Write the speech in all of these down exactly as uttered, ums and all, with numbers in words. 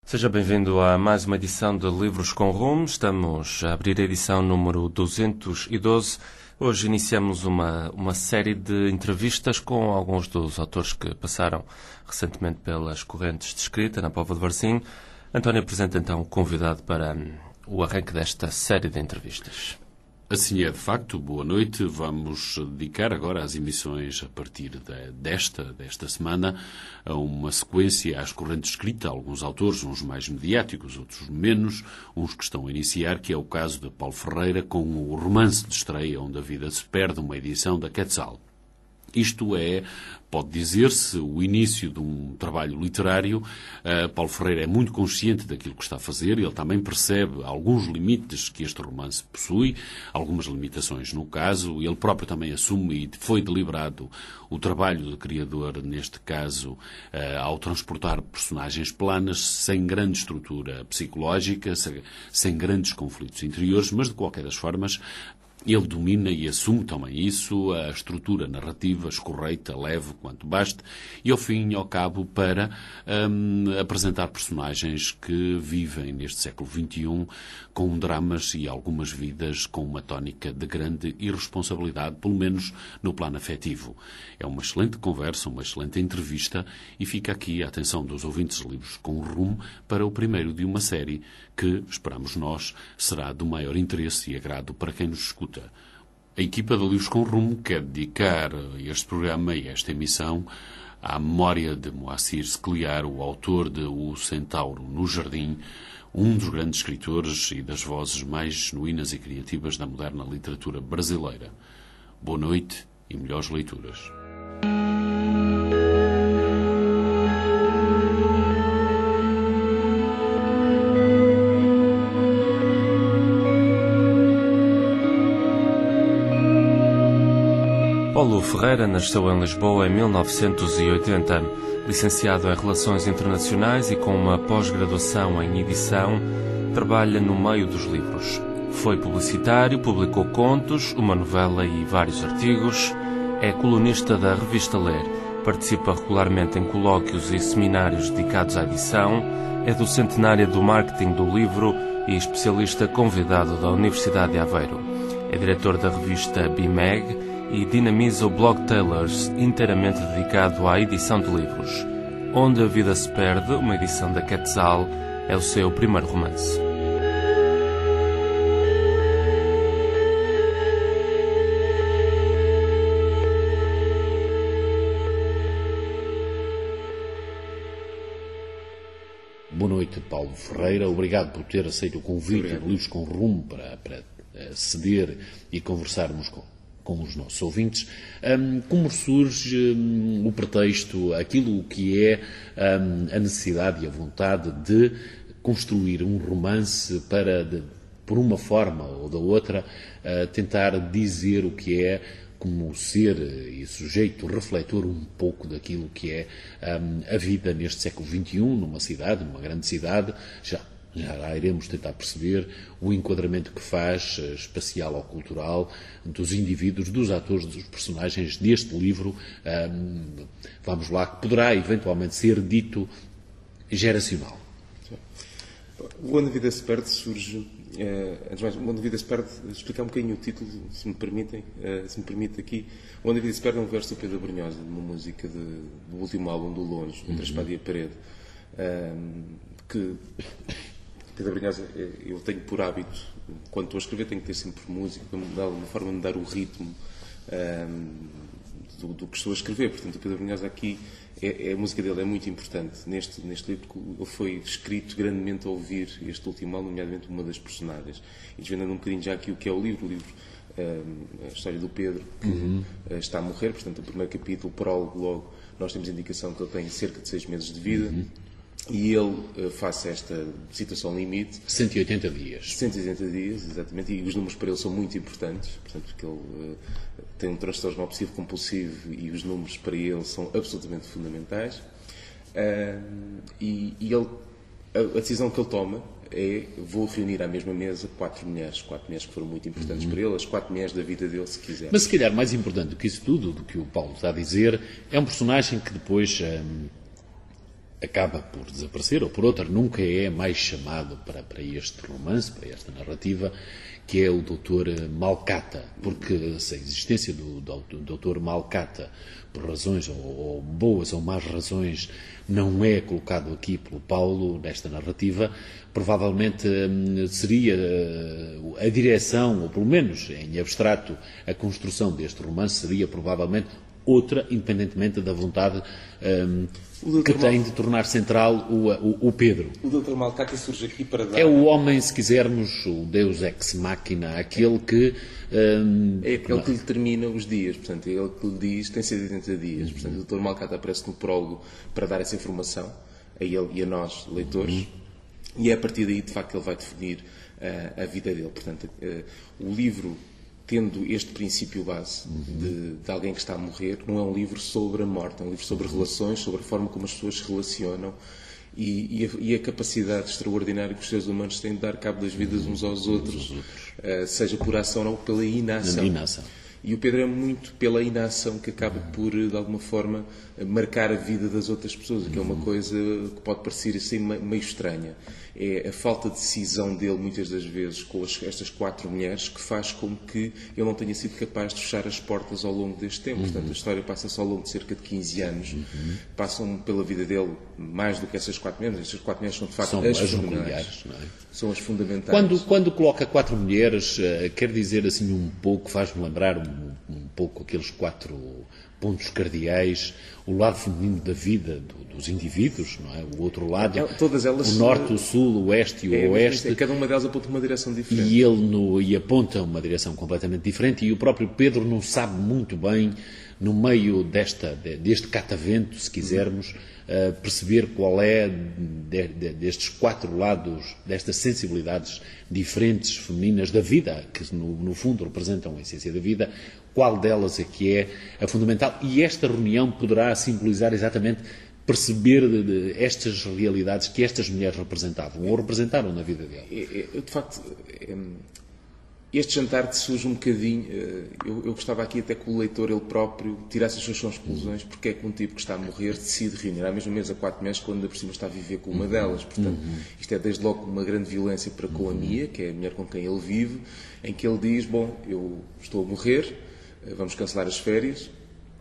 Seja bem-vindo a mais uma edição de Livros com Rumo. Estamos a abrir a edição número duzentos e doze. Hoje iniciamos uma, uma série de entrevistas com alguns dos autores que passaram recentemente pelas correntes de escrita na Póvoa de Varzim. António apresenta então o convidado para um, o arranque desta série de entrevistas. Assim é, de facto. Boa noite. Vamos dedicar agora as emissões, a partir de, desta, desta semana, a uma sequência às correntes de escrita. Alguns autores, uns mais mediáticos, outros menos, uns que estão a iniciar, que é o caso de Paulo Ferreira, com o romance de estreia Onde a Vida se Perde, uma edição da Quetzal. Isto é, pode dizer-se, o início de um trabalho literário. Uh, Paulo Ferreira é muito consciente daquilo que está a fazer. Ele também percebe alguns limites que este romance possui, algumas limitações no caso. Ele próprio também assume, e foi deliberado, o trabalho de criador, neste caso, uh, ao transportar personagens planas, sem grande estrutura psicológica, sem, sem grandes conflitos interiores, mas, de qualquer das formas, ele domina e assume também isso, a estrutura narrativa, escorreita, leve, quanto baste, e ao fim e ao cabo para hum, apresentar personagens que vivem neste século vinte e um com dramas e algumas vidas com uma tónica de grande irresponsabilidade, pelo menos no plano afetivo. É uma excelente conversa, uma excelente entrevista, e fica aqui a atenção dos ouvintes de Livros com Rumo para o primeiro de uma série que, esperamos nós, será do maior interesse e agrado para quem nos escuta. A equipa de Livros com Rumo quer dedicar este programa e esta emissão à memória de Moacir Scliar, o autor de O Centauro no Jardim, um dos grandes escritores e das vozes mais genuínas e criativas da moderna literatura brasileira. Boa noite e melhores leituras. Paulo Ferreira nasceu em Lisboa em mil novecentos e oitenta. Licenciado em Relações Internacionais e com uma pós-graduação em edição, trabalha no meio dos livros. Foi publicitário, publicou contos, uma novela e vários artigos. É colunista da revista Ler. Participa regularmente em colóquios e seminários dedicados à edição. É docente na área do marketing do livro e especialista convidado da Universidade de Aveiro. É diretor da revista B M E G e dinamiza o blog Tailors, inteiramente dedicado à edição de livros. Onde a Vida se Perde, uma edição da Quetzal, é o seu primeiro romance. Boa noite, Paulo Ferreira. Obrigado por ter aceito o convite de Livros com Rumo para, para ceder e conversarmos com com os nossos ouvintes. Um, como surge um, o pretexto, aquilo que é um, a necessidade e a vontade de construir um romance para, de, por uma forma ou da outra, uh, tentar dizer o que é, como ser e sujeito refletor um pouco daquilo que é um, a vida neste século vinte e um, numa cidade, numa grande cidade, já Já iremos tentar perceber o enquadramento que faz, espacial ou cultural, dos indivíduos, dos atores, dos personagens deste livro. Um, vamos lá, que poderá eventualmente ser dito geracional. Onde a Vida se Perde surge, eh, antes de mais, Onde a Vida se Perde, explicar um bocadinho o título, se me permitem, eh, se me permite aqui. Onde a Vida se Perde é um verso do Pedro Brunhosa, de uma música de, do último álbum do Longe, Entre a Espada e a Parede, um, que Pedro Brunhosa, eu tenho por hábito, quando estou a escrever, tenho que ter sempre música, de alguma forma me dar o ritmo um, do, do que estou a escrever. Portanto, o Pedro Brunhosa aqui, é, é, a música dele é muito importante neste, neste livro, porque ele foi escrito grandemente a ouvir este último álbum, nomeadamente uma das personagens. E desvendando um bocadinho já aqui o que é o livro, o livro, um, a história do Pedro, que uhum. está a morrer, portanto, o primeiro capítulo, o prólogo, logo, nós temos a indicação que ele tem cerca de seis meses de vida. Uhum. E ele, face a esta situação limite... cento e oitenta dias. cento e oitenta dias, exatamente. E os números para ele são muito importantes. Portanto, porque ele uh, tem um transtorno obsessivo-compulsivo e os números para ele são absolutamente fundamentais. Uh, e e ele, a, a decisão que ele toma é: vou reunir à mesma mesa quatro mulheres. Quatro mulheres que foram muito importantes uhum. para ele. As quatro mulheres da vida dele, se quiser. Mas, se calhar, mais importante do que isso tudo, do que o Paulo está a dizer, é um personagem que depois... Um, acaba por desaparecer, ou por outra, nunca é mais chamado para, para este romance, para esta narrativa, que é o doutor Malcata, porque se a existência do, do doutor Malcata, por razões, ou, ou boas ou más razões, não é colocado aqui pelo Paulo nesta narrativa, provavelmente seria a direção, ou pelo menos em abstrato, a construção deste romance seria provavelmente outra, independentemente da vontade um, que tem de tornar central o, o, o Pedro. O doutor Malcata surge aqui para dar... É o homem, se quisermos, o Deus ex machina, aquele que... Um, é aquele que lhe termina os dias, portanto, é ele que lhe diz tem cento e oitenta dias. Portanto, o doutor Malcata aparece no prólogo para dar essa informação a ele e a nós, leitores, uhum. e é a partir daí, de facto, ele vai definir uh, a vida dele. Portanto, uh, o livro... tendo este princípio base uhum. de, de alguém que está a morrer, não é um livro sobre a morte, é um livro sobre relações, sobre a forma como as pessoas se relacionam e, e, a, e a capacidade extraordinária que os seres humanos têm de dar cabo das vidas uns aos outros, uh, seja por ação ou pela inação. inação. E o Pedro é muito pela inação que acaba por, de alguma forma, marcar a vida das outras pessoas, que é uma coisa que pode parecer assim meio estranha. É a falta de decisão dele, muitas das vezes, com as, estas quatro mulheres, que faz com que ele não tenha sido capaz de fechar as portas ao longo deste tempo. Uhum. Portanto, a história passa-se ao longo de cerca de quinze anos. Uhum. Passam pela vida dele mais do que essas quatro mulheres. Estas quatro mulheres são, de facto, são as, as fundamentais. Não é? São as fundamentais. Quando, quando coloca quatro mulheres, quer dizer assim um pouco, faz-me lembrar um, um pouco aqueles quatro pontos cardeais, o lado feminino da vida do, dos indivíduos, não é? O outro lado, é, todas elas, o norte, o sul, o oeste e é, o oeste. É, cada uma delas aponta uma direção diferente. E ele no, e aponta uma direção completamente diferente e o próprio Pedro não sabe muito bem, no meio desta, deste catavento, se quisermos, uh, perceber qual é de, de, destes quatro lados, destas sensibilidades diferentes femininas da vida, que no, no fundo representam a essência da vida, qual delas é que é a fundamental. E esta reunião poderá simbolizar exatamente perceber de, de estas realidades que estas mulheres representavam, ou representaram na vida dele. De facto, este jantar surge um bocadinho, eu, eu gostava aqui até que o leitor, ele próprio, tirasse as suas conclusões, porque é que um tipo que está a morrer decide reunir à mesma mesa quatro mulheres quando ainda por cima está a viver com uma delas. Portanto, isto é desde logo uma grande violência para com a Mia, que é a mulher com quem ele vive, em que ele diz, bom, eu estou a morrer, vamos cancelar as férias.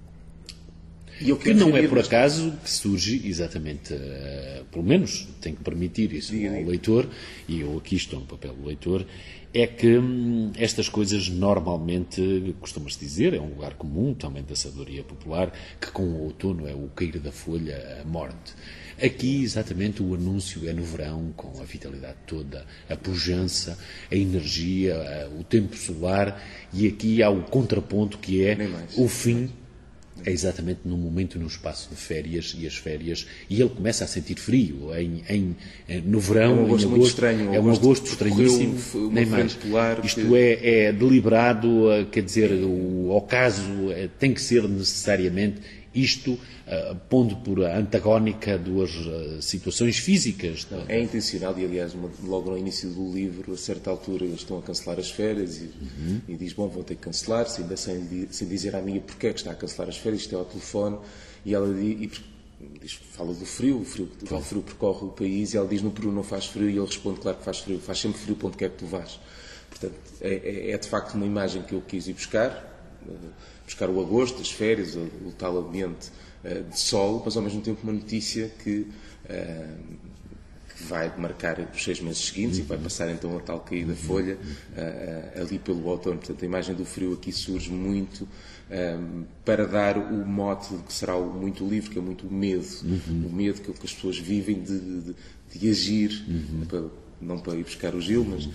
E eu que não é por acaso que surge exatamente, uh, pelo menos tenho que permitir isso diga, ao diga. leitor, e eu aqui estou no papel do leitor, é que hum, estas coisas normalmente, costuma-se dizer, é um lugar comum também da sabedoria popular, que com o outono é o cair da folha, a morte. Aqui, exatamente, o anúncio é no verão, com a vitalidade toda, a pujança, a energia, o tempo solar, e aqui há o contraponto que é o fim. É exatamente no momento, no espaço de férias, e as férias, e ele começa a sentir frio em, em, no verão, é um agosto em agosto, muito estranho, é um agosto estranhíssimo, uma nem mais. Polar Isto que... é, é deliberado, quer dizer, o ocaso tem que ser necessariamente isto, uh, pondo por antagónica duas uh, situações físicas. Não, é intencional e, aliás, logo no início do livro, a certa altura, eles estão a cancelar as férias e, uhum. e diz, bom, vão ter que cancelar, ainda sem, sem dizer à amiga porque é que está a cancelar as férias, isto é ao telefone, e ela diz, e diz fala do frio, o frio, o frio percorre o país, e ela diz, no Peru não faz frio, e ele responde, claro que faz frio, faz sempre frio para onde quer que tu vás. Portanto, é, é, é de facto uma imagem que eu quis ir buscar, buscar o agosto, as férias, o, o tal ambiente uh, de sol, mas ao mesmo tempo uma notícia que, uh, que vai marcar os seis meses seguintes, uhum. e vai passar então a tal caída da folha uh, uh, ali pelo outono. Portanto, a imagem do frio aqui surge muito um, para dar o mote de que será muito livre, que é muito o medo, uhum. o medo que, que as pessoas vivem de, de, de agir, uhum. para, não para ir buscar o Gil, mas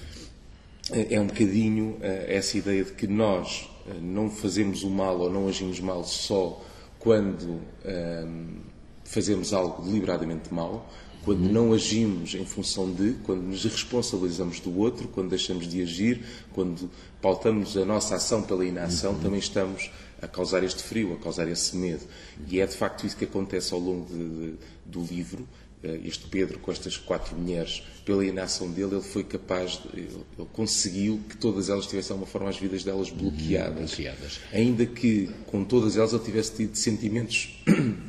é um bocadinho uh, essa ideia de que nós uh, não fazemos o mal ou não agimos mal só quando um, fazemos algo deliberadamente mal, quando uhum. não agimos em função de, quando nos responsabilizamos do outro, quando deixamos de agir, quando pautamos a nossa ação pela inação, uhum. também estamos a causar este frio, a causar esse medo. E é de facto isso que acontece ao longo de, de, do livro. Este Pedro, com estas quatro mulheres, pela inação dele, ele foi capaz, de, ele, ele conseguiu que todas elas tivessem, de alguma forma, as vidas delas bloqueadas. bloqueadas. Ainda que, com todas elas, ele tivesse tido sentimentos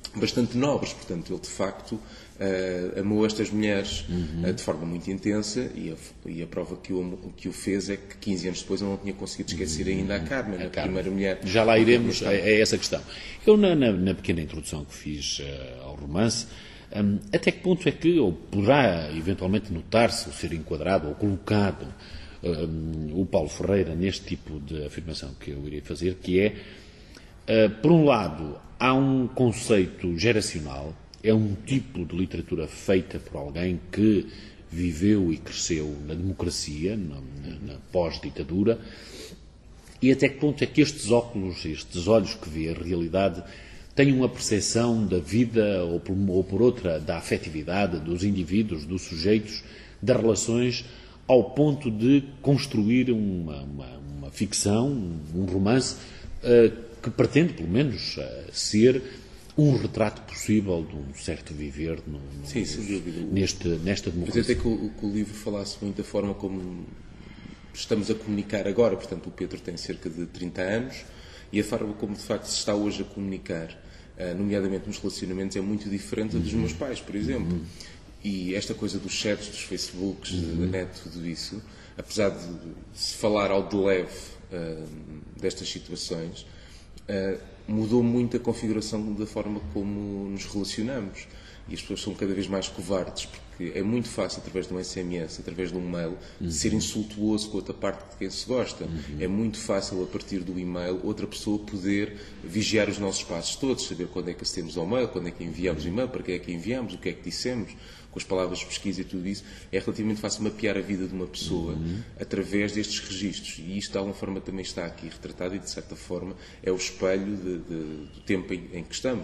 bastante nobres. Portanto, ele de facto uh, amou estas mulheres uhum. uh, de forma muito intensa, e a, e a prova que o, que o fez é que quinze anos depois ele não tinha conseguido esquecer uhum. ainda a Carmen, a, a Carmen. primeira mulher. Já lá iremos a, a essa questão. Eu, na, na, na pequena introdução que fiz uh, ao romance, um, até que ponto é que, ou poderá eventualmente notar-se, ou ser enquadrado, ou colocado um, o Paulo Ferreira neste tipo de afirmação que eu irei fazer, que é, uh, por um lado, há um conceito geracional, é um tipo de literatura feita por alguém que viveu e cresceu na democracia, na, na, na pós-ditadura, e até que ponto é que estes óculos, estes olhos que vê a realidade, têm uma percepção da vida, ou por, ou por outra, da afetividade dos indivíduos, dos sujeitos, das relações, ao ponto de construir uma, uma, uma ficção, um romance, uh, que pretende, pelo menos, uh, ser um retrato possível de um certo viver no, no, Sim, sem dúvida. Neste, nesta democracia. Mas até que o, que o livro falasse muito da forma como estamos a comunicar agora. Portanto, o Pedro tem cerca de trinta anos e a forma como, de facto, se está hoje a comunicar, uh, nomeadamente nos relacionamentos, é muito diferente uhum. dos meus pais, por exemplo. Uhum. E esta coisa dos chats, dos Facebooks, uhum. da net, tudo isso, apesar de se falar ao de leve uh, destas situações, uh, mudou muito a configuração da forma como nos relacionamos. E as pessoas são cada vez mais covardes, porque é muito fácil, através de um S M S, através de um mail, uhum. ser insultuoso com outra parte de quem se gosta. Uhum. É muito fácil, a partir do e-mail, outra pessoa poder vigiar os nossos passos todos, saber quando é que acedemos ao mail, quando é que enviamos o e-mail, para quem é que enviamos, o que é que dissemos, com as palavras de pesquisa e tudo isso. É relativamente fácil mapear a vida de uma pessoa uhum. através destes registros. E isto, de alguma forma, também está aqui retratado e, de certa forma, é o espelho de, de, do tempo em, em que estamos.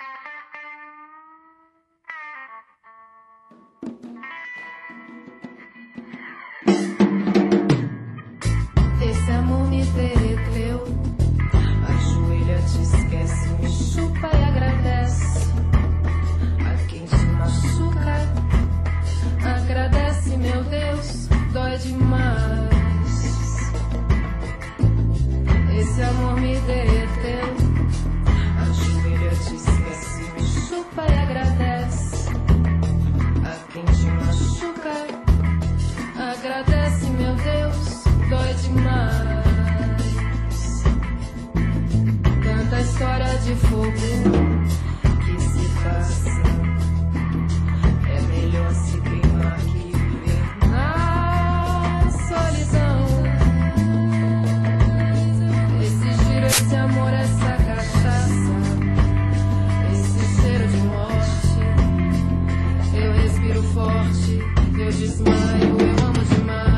Esse amor me derreteu, ajoelha, te esquece, me chupa e agradece. A quem te machuca, agradece, meu Deus, dói demais. Esse amor me derreteu, ajoelha, te esquece, me chupa e agradece. A quem te machuca, agradece, meu Deus, dói demais. Tanta história de fogo que se passa, é melhor se queimar que viver na solidão. Esse giro, esse amor, essa cachaça, esse cheiro de morte, eu respiro forte, eu desmaio, eu amo demais.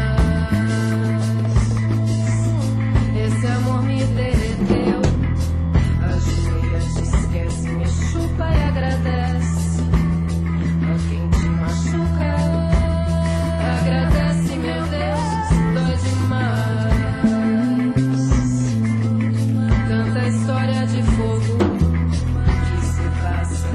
Esse amor me derreteu, ajoelha, te esquece, me chupa e agradece. A quem te machuca, agradece, meu Deus, dói demais. Tanta história de fogo que se passa,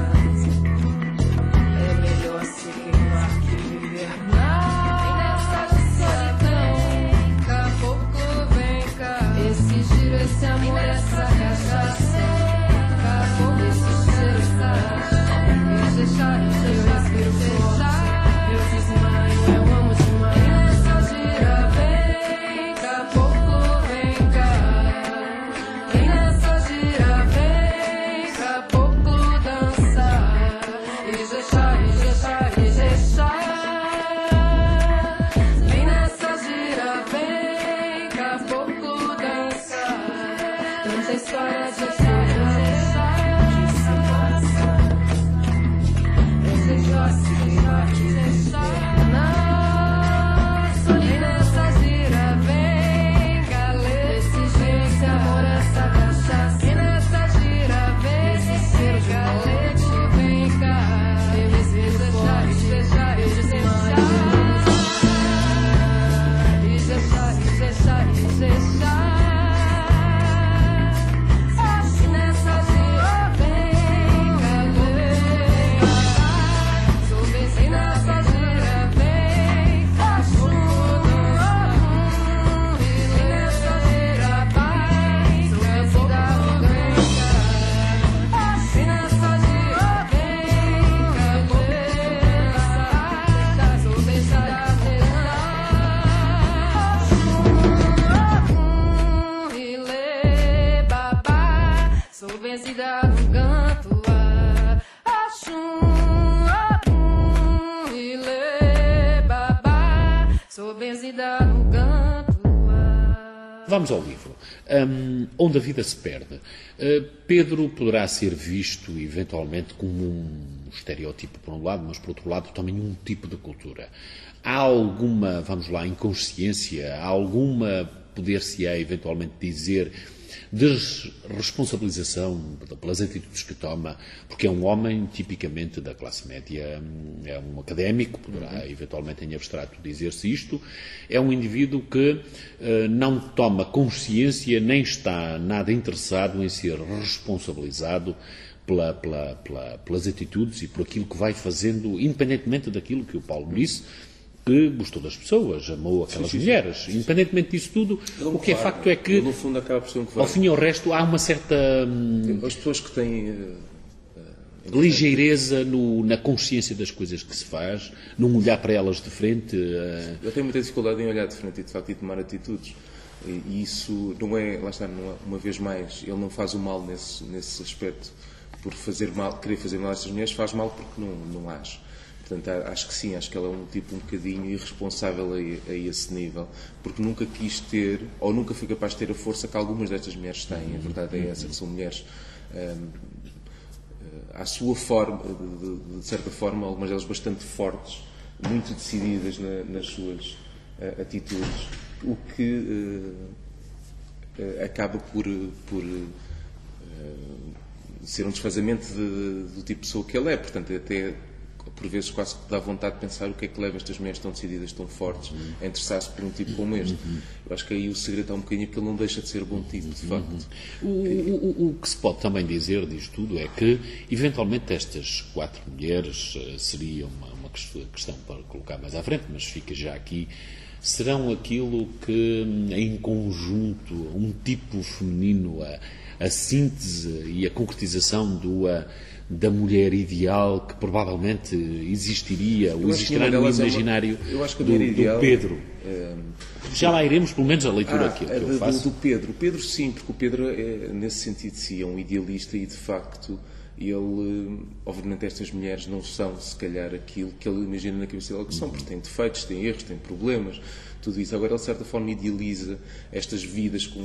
é melhor se queimar que viver nessa solidão. Caboclo, vem cá, esse giro, esse amor, essa cachaça, caboclo, esse cheiro está. Eu deixar, eu respiro forte, eu desmaio, eu amo demais. Nessa gira, vem, caboclo, vem cá. Vem nessa gira, vem, caboclo, dançar. Ijexá, Ijexá, Ijexá. Vem nessa gira, vem, caboclo, dançar. Tanta história de fogo que se passa, é melhor se queimar que viver na solidão. Nessa gira, vem, galera, esse jeito, esse amor, essa cachaça. E nessa gira, vem, esse cheiro de galete, vem cá. Eu respiro forte, deixar, eu desmaio. Ijexá, Ijexá, Ijexá. E nessa gira, vem, galera. Sou bem, nessa vamos ao livro. Um, Onde a Vida se Perde. Uh, Pedro poderá ser visto, eventualmente, como um estereótipo, por um lado, mas, por outro lado, também um tipo de cultura. Há alguma, vamos lá, inconsciência, há alguma, poder-se-á, eventualmente, dizer, desresponsabilização pelas atitudes que toma, porque é um homem tipicamente da classe média, é um académico, poderá eventualmente em abstrato dizer-se isto, é um indivíduo que uh, não toma consciência nem está nada interessado em ser responsabilizado pela, pela, pela, pelas atitudes e por aquilo que vai fazendo, independentemente daquilo que o Paulo disse, que gostou das pessoas, amou aquelas sim, sim, mulheres. Sim, sim. Independentemente disso tudo, ele o que é vai, facto é que, no fundo, acaba por ser um que vai. Ao fim e ao resto, há uma certa as pessoas que têm uh, uh, ligeireza no, na consciência das coisas que se faz, não olhar para elas de frente. Uh... Eu tenho muita dificuldade em olhar de frente e, de facto, e tomar atitudes. E, e isso não é, lá está, não é, uma vez mais, ele não faz o mal nesse, nesse aspecto por fazer mal, querer fazer mal a estas mulheres, faz mal porque não, não age. Portanto, acho que sim, acho que ela é um tipo um bocadinho irresponsável a, a esse nível, porque nunca quis ter, ou nunca foi capaz de ter a força que algumas destas mulheres têm. A verdade é essa, que são mulheres, hum, à sua forma, de, de certa forma, algumas delas bastante fortes, muito decididas na, nas suas uh, atitudes, o que uh, uh, acaba por, por uh, ser um desfazamento de, de, do tipo de pessoa que ele é. Portanto, até por vezes quase que dá vontade de pensar o que é que leva estas mulheres tão decididas, tão fortes, a interessar-se por um tipo como este. Eu acho que aí o segredo está um bocadinho porque ele não deixa de ser bom tipo, de facto. O, o, o que se pode também dizer disto tudo é que, eventualmente, estas quatro mulheres, seria uma, uma questão para colocar mais à frente, mas fica já aqui, serão aquilo que, em conjunto, um tipo feminino, a, a síntese e a concretização do... A, da mulher ideal que provavelmente existiria ou existirá no imaginário é uma, do, ideal, do Pedro. É, Já lá iremos, pelo menos, a leitura ah, que, que a eu faço. Do, do Pedro. O Pedro, sim, porque o Pedro, é, nesse sentido, sim, é um idealista e, de facto, ele, obviamente, estas mulheres não são, se calhar, aquilo que ele imagina na cabeça dele que são, porque têm defeitos, têm erros, têm problemas, tudo isso. Agora, ele, de certa forma, idealiza estas vidas com...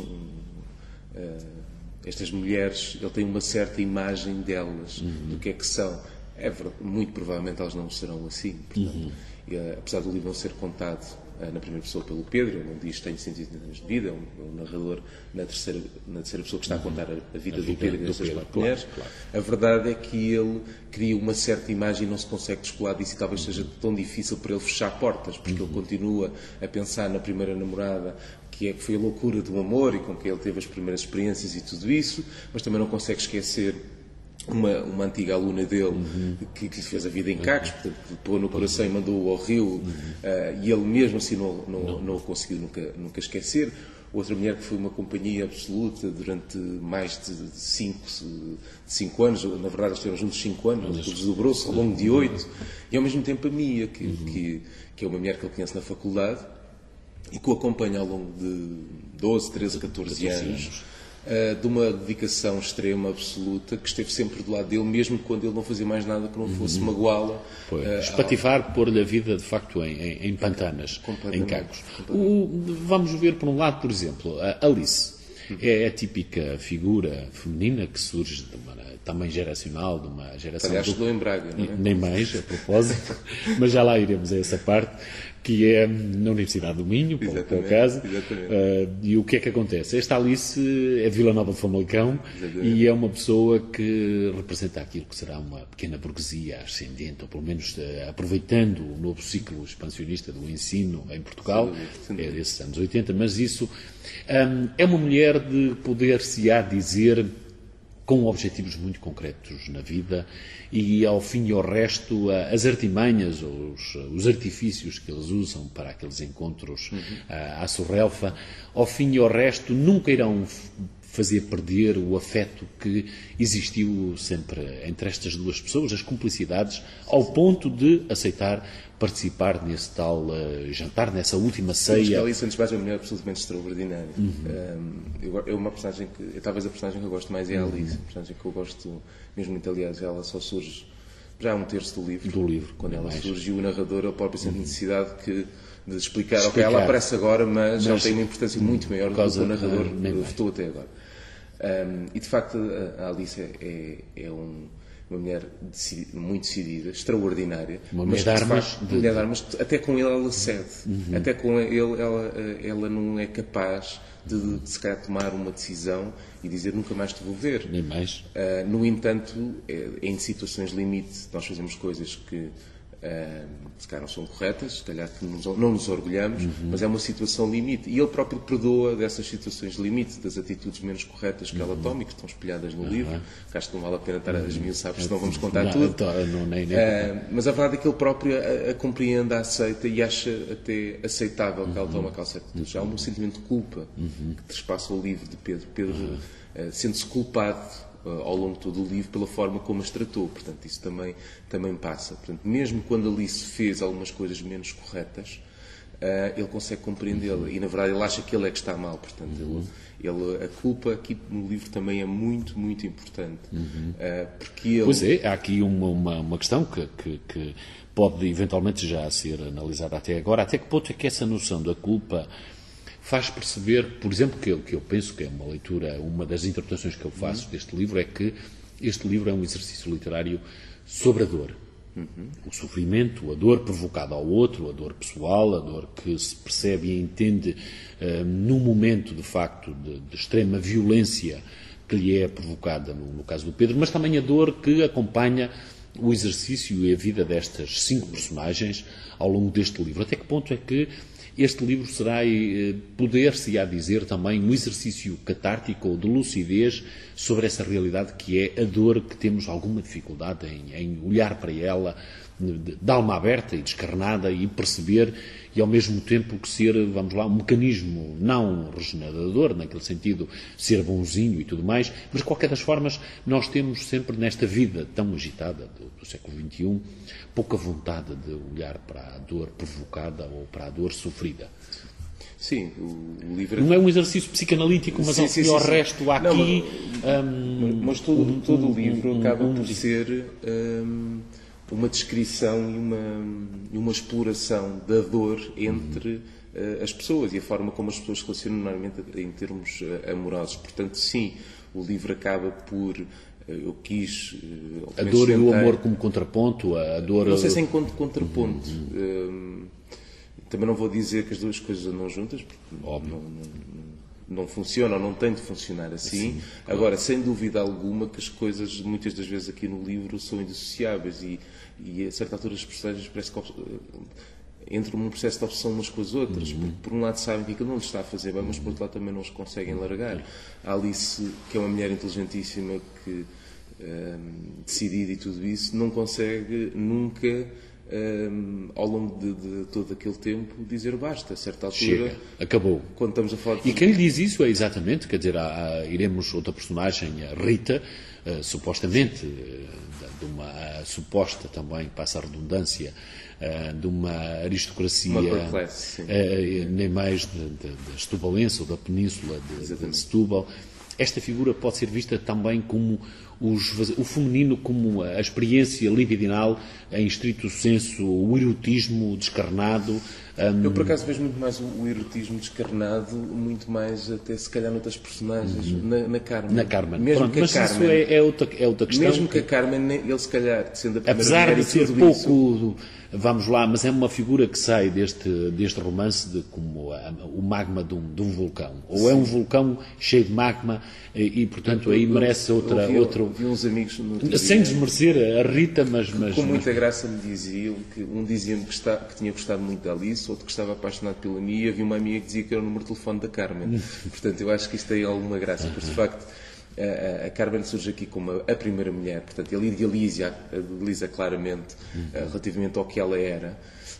Uh, estas mulheres, ele tem uma certa imagem delas, uhum. do que é que são. É verdade, muito provavelmente elas não serão assim. Portanto, uhum. e, uh, apesar do livro não ser contado uh, na primeira pessoa pelo Pedro, ele não diz que tem cento e oitenta anos de vida, é um, é um narrador na terceira, na terceira pessoa que está a contar a, a vida a do vida Pedro e destas quatro mulheres. Claro, claro. A verdade é que ele cria uma certa imagem e não se consegue descolar disso, e talvez uhum. seja tão difícil para ele fechar portas, porque uhum. ele continua a pensar na primeira namorada, que é que foi a loucura do amor e com que ele teve as primeiras experiências e tudo isso, mas também não consegue esquecer uma, uma antiga aluna dele uhum. que, que lhe fez a vida em cacos, portanto, pôs no coração e mandou-o ao rio, uhum. uh, e ele mesmo assim não, não, não. não o conseguiu nunca, nunca esquecer. Outra mulher que foi uma companhia absoluta durante mais de cinco, de cinco anos, na verdade eles estiveram juntos cinco anos, ele desdobrou-se ao longo de oito, e ao mesmo tempo a Mia, que, uhum. que, que é uma mulher que ele conhece na faculdade, e que o acompanha ao longo de doze, treze, catorze anos, uh, de uma dedicação extrema, absoluta, que esteve sempre do lado dele, mesmo quando ele não fazia mais nada que não fosse uhum. magoá-la. Uh, Espatifar, ao... pôr-lhe a vida, de facto, em, em, em pantanas, em cacos. O, vamos ver, por um lado, por exemplo, a Alice. Uhum. É a típica figura feminina que surge de uma, também geracional, de uma geração... Aliás, estudou em Braga, não é? Nem mais, a propósito, mas já lá iremos a essa parte, que é na Universidade do Minho, por acaso. Uh, e o que é que acontece? Esta Alice é de Vila Nova de Famalicão e é uma pessoa que representa aquilo que será uma pequena burguesia ascendente, ou pelo menos uh, aproveitando o novo ciclo expansionista do ensino em Portugal, sim, sim. é desses anos oitenta, mas isso um, é uma mulher de poder-se-á dizer com objetivos muito concretos na vida e, ao fim e ao resto, as artimanhas, os, os artifícios que eles usam para aqueles encontros uhum. à, à sorrelfa, ao fim e ao resto, nunca irão fazer perder o afeto que existiu sempre entre estas duas pessoas, as cumplicidades, ao ponto de aceitar participar nesse tal uh, jantar, nessa última ceia. A Alice, antes de mais, é uma mulher absolutamente extraordinária. Uhum. Um, eu, é uma personagem que, talvez a personagem que eu gosto mais é a Alice, uhum. a personagem que eu gosto mesmo muito, aliás, ela só surge já há um terço do livro. Do livro, Quando ela mais. surge, e o narrador, ele próprio sente necessidade que, de explicar, Explicar. ok, ela aparece agora, mas, Mas ela tem uma importância muito maior do que causa- o narrador ah, nem mais. votou até agora. Um, e de facto a, a Alice é, é, é um, uma mulher decidi- muito decidida, extraordinária, Uma mas mulher de que, de armas facto, de- mulher de armas, até com ele ela cede, Uhum. até com ele ela, ela não é capaz de, de se calhar tomar uma decisão e dizer nunca mais te vou ver. Nem mais. Uh, no entanto, é, em situações limite, nós fazemos coisas que uh, se calhar não são corretas, se calhar que nos- não nos orgulhamos, mas é uma situação limite. E ele próprio perdoa dessas situações limite, das atitudes menos corretas que ela toma e que estão espelhadas no livro. Que acho que não vale a pena estar a esmiuçar, porque senão vamos contar Não, tudo. então, não, nem, nem Uh, mas a verdade é que ele próprio a, a compreende, a aceita e acha até aceitável que ela tome aquela certa atitude. Há um sentimento de culpa que trespassa o livro de Pedro. Pedro uh, sente-se culpado uh, ao longo de todo o livro pela forma como as tratou. Portanto, isso também, também passa. Portanto, mesmo quando Alice fez algumas coisas menos corretas, uh, ele consegue compreendê-la. E, na verdade, ele acha que ele é que está mal. Portanto, ele, ele, a culpa aqui no livro também é muito, muito importante. Uh, porque ele... Pois é, há aqui uma, uma, uma questão que, que, que pode eventualmente já ser analisada até agora. Até que ponto é que essa noção da culpa faz perceber, por exemplo, que eu, que eu penso que é uma leitura, uma das interpretações que eu faço deste livro é que este livro é um exercício literário sobre a dor. O sofrimento, a dor provocada ao outro, a dor pessoal, a dor que se percebe e entende uh, num momento, de facto, de, de extrema violência que lhe é provocada, no, no caso do Pedro, mas também a dor que acompanha o exercício e a vida destas cinco personagens ao longo deste livro. Até que ponto é que este livro será, eh, poder-se-á dizer também, um exercício catártico ou de lucidez sobre essa realidade que é a dor que temos alguma dificuldade em, em olhar para ela de, de alma aberta e descarnada e perceber e ao mesmo tempo que ser, vamos lá, um mecanismo não regenerador, naquele sentido, ser bonzinho e tudo mais, mas de qualquer das formas nós temos sempre nesta vida tão agitada do, do século vinte e um pouca vontade de olhar para a dor provocada ou para a dor sofrida. Sim, o, o livro... Não é um exercício psicanalítico, mas Sim, ao sim, fim e ao sim, sim. resto há Não, aqui... mas, hum, mas todo, todo o livro um- acaba um- por ser hum, uma descrição e uma, e uma exploração da dor entre uh, as pessoas e a forma como as pessoas se relacionam normalmente em termos uh, amorosos. Portanto, sim, o livro acaba por... uh, eu quis... uh, a pelo dor e menos o tentei- amor como contraponto, a dor... Não sei se é enquanto contraponto. Hum, também não vou dizer que as duas coisas andam juntas, porque Óbvio. não, não, não funciona ou não tem de funcionar assim. Agora, sem dúvida alguma que as coisas, muitas das vezes aqui no livro, são indissociáveis e, e a certa altura as personagens parece que obs- entram num processo de obsessão umas com as outras, porque por um lado sabem que aquilo não lhes está a fazer bem, mas por outro lado também não os conseguem largar. A Alice, que é uma mulher inteligentíssima, que hum, decidida e tudo isso, não consegue nunca... Um, ao longo de, de todo aquele tempo, dizer basta, a certa altura, Chega, acabou. quando estamos a falar de... E quem lhe diz isso é exatamente, quer dizer, há, há, iremos outra personagem, a Rita, uh, supostamente, uh, de uma uh, suposta também, passa a redundância, uh, de uma aristocracia, Uma upper class, sim. uh, nem mais da Setubalense ou da península de, de Setúbal. Esta figura pode ser vista também como os, o feminino, como a experiência libidinal, em estrito senso, o erotismo descarnado. Um, Eu, por acaso, vejo muito mais o, o erotismo descarnado, muito mais até se calhar noutras personagens, na, na Carmen. na Carmen. Mesmo Pronto, que a mas Carmen, isso é, é, outra, é outra questão. mesmo que a Carmen, nem- ele se calhar, sendo a primeira Apesar mulher de e ser tudo pouco, isso, vamos lá, mas é uma figura que sai deste, deste romance de como a- o magma de um, de um vulcão. Ou é um vulcão cheio de magma e, e, portanto, aí merece outra... eu vi, outro, vi uns amigos no outro sem dia, desmerecer a Rita, mas... mas com muita graça me diziam que um dizia-me que, está- que tinha gostado muito da Alice, outro que estava apaixonado pela mim, e havia uma amiga que dizia que era o número de telefone da Carmen. Portanto, eu acho que isto tem alguma graça, porque de facto a, a Carmen surge aqui como a, a primeira mulher, portanto ele idealiza, idealiza claramente uh, relativamente ao que ela era.